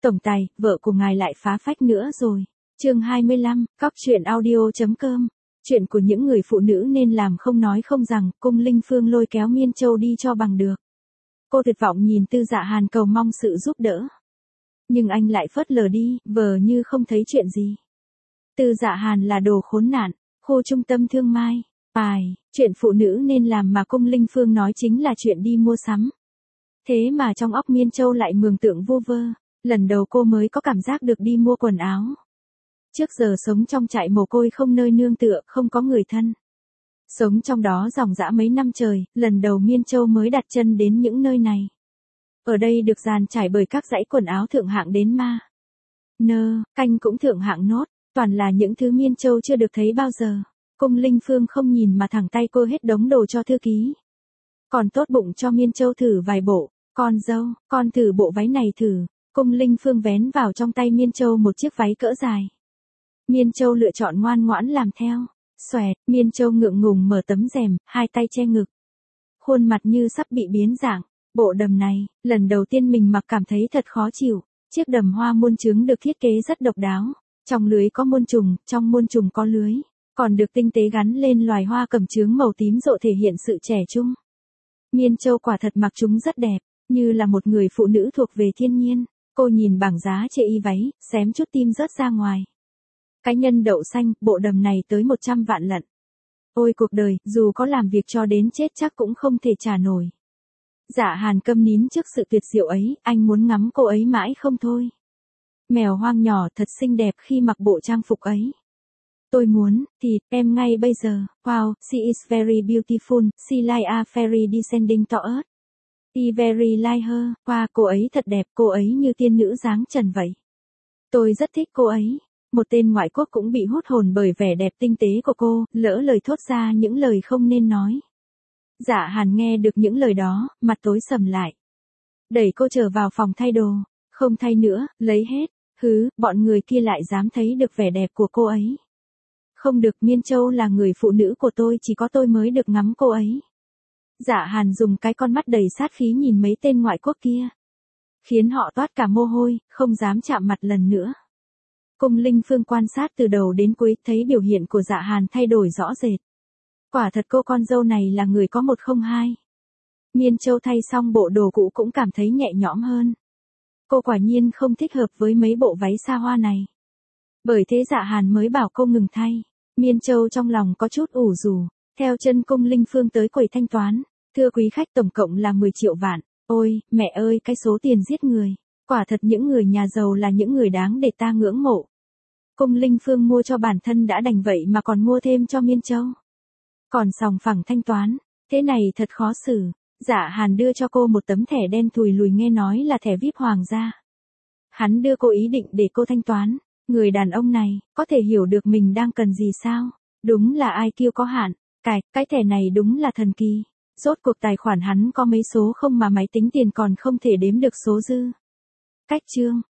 Tổng tài, vợ của ngài lại phá phách nữa rồi. Chương 25, Cóc truyện audio.com. Chuyện của những người phụ nữ nên làm không nói không rằng, Cung Linh Phương lôi kéo Miên Châu đi cho bằng được. Cô tuyệt vọng nhìn Tư Dạ Hàn cầu mong sự giúp đỡ. Nhưng anh lại phớt lờ đi, vờ như không thấy chuyện gì. Tư Dạ Hàn là đồ khốn nạn, khu trung tâm thương mai. Chuyện phụ nữ nên làm mà Cung Linh Phương nói chính là chuyện đi mua sắm. Thế mà trong óc Miên Châu lại mường tượng vô vơ, lần đầu cô mới có cảm giác được đi mua quần áo. Trước giờ sống trong trại mồ côi không nơi nương tựa, không có người thân. Sống trong đó dòng dã mấy năm trời, lần đầu Miên Châu mới đặt chân đến những nơi này. Ở đây được dàn trải bởi các dãy quần áo thượng hạng đến ma. Canh cũng thượng hạng nốt, toàn là những thứ Miên Châu chưa được thấy bao giờ. Cung Linh Phương không nhìn mà thẳng tay cô hết đống đồ cho thư ký. Còn tốt bụng cho Miên Châu thử vài bộ, con dâu, con thử bộ váy này thử. Cung Linh Phương vén vào trong tay Miên Châu một chiếc váy cỡ dài. Miên Châu lựa chọn ngoan ngoãn làm theo. Xoẹt, Miên Châu ngượng ngùng mở tấm rèm, hai tay che ngực. Khuôn mặt như sắp bị biến dạng. Bộ đầm này, lần đầu tiên mình mặc cảm thấy thật khó chịu. Chiếc đầm hoa muôn trứng được thiết kế rất độc đáo. Trong lưới có muôn trùng, trong muôn trùng có lưới. Còn được tinh tế gắn lên loài hoa cẩm chướng màu tím rộ thể hiện sự trẻ trung. Miên Châu quả thật mặc chúng rất đẹp, như là một người phụ nữ thuộc về thiên nhiên. Cô nhìn bảng giá chê y váy, xém chút tim rớt ra ngoài. Cái nhân đậu xanh, bộ đầm này tới 100 vạn lận. Ôi cuộc đời, dù có làm việc cho đến chết chắc cũng không thể trả nổi. Dạ Hàn câm nín trước sự tuyệt diệu ấy, anh muốn ngắm cô ấy mãi không thôi. Mèo hoang nhỏ thật xinh đẹp khi mặc bộ trang phục ấy. Tôi muốn, thì, em ngay bây giờ, wow, she is very beautiful, she like a fairy descending to earth. I very like her, wow, cô ấy thật đẹp, cô ấy như tiên nữ dáng trần vậy. Tôi rất thích cô ấy. Một tên ngoại quốc cũng bị hút hồn bởi vẻ đẹp tinh tế của cô, lỡ lời thốt ra những lời không nên nói. Dạ Hàn nghe được những lời đó, mặt tối sầm lại. Đẩy cô trở vào phòng thay đồ, không thay nữa, lấy hết, bọn người kia lại dám thấy được vẻ đẹp của cô ấy. Không được, Miên Châu là người phụ nữ của tôi, chỉ có tôi mới được ngắm cô ấy. Dạ Hàn dùng cái con mắt đầy sát khí nhìn mấy tên ngoại quốc kia. Khiến họ toát cả mồ hôi, không dám chạm mặt lần nữa. Cung Linh Phương quan sát từ đầu đến cuối, thấy biểu hiện của Dạ Hàn thay đổi rõ rệt. Quả thật cô con dâu này là người có một không hai. Miên Châu thay xong bộ đồ cũ cũng cảm thấy nhẹ nhõm hơn. Cô quả nhiên không thích hợp với mấy bộ váy xa hoa này. Bởi thế Dạ Hàn mới bảo cô ngừng thay. Miên Châu trong lòng có chút ủ rũ, theo chân Cung Linh Phương tới quầy thanh toán. Thưa quý khách, tổng cộng là 10 triệu vạn. Ôi, mẹ ơi, cái số tiền giết người. Quả thật những người nhà giàu là những người đáng để ta ngưỡng mộ. Cung Linh Phương mua cho bản thân đã đành vậy mà còn mua thêm cho Miên Châu. Còn sòng phẳng thanh toán, thế này thật khó xử. Dạ Hàn đưa cho cô một tấm thẻ đen thùi lùi, nghe nói là thẻ VIP hoàng gia. Hắn đưa cô ý định để cô thanh toán. Người đàn ông này, có thể hiểu được mình đang cần gì sao? Đúng là IQ có hạn. Cái thẻ này đúng là thần kỳ. Rốt cuộc tài khoản hắn có mấy số không mà máy tính tiền còn không thể đếm được số dư. Cách chương.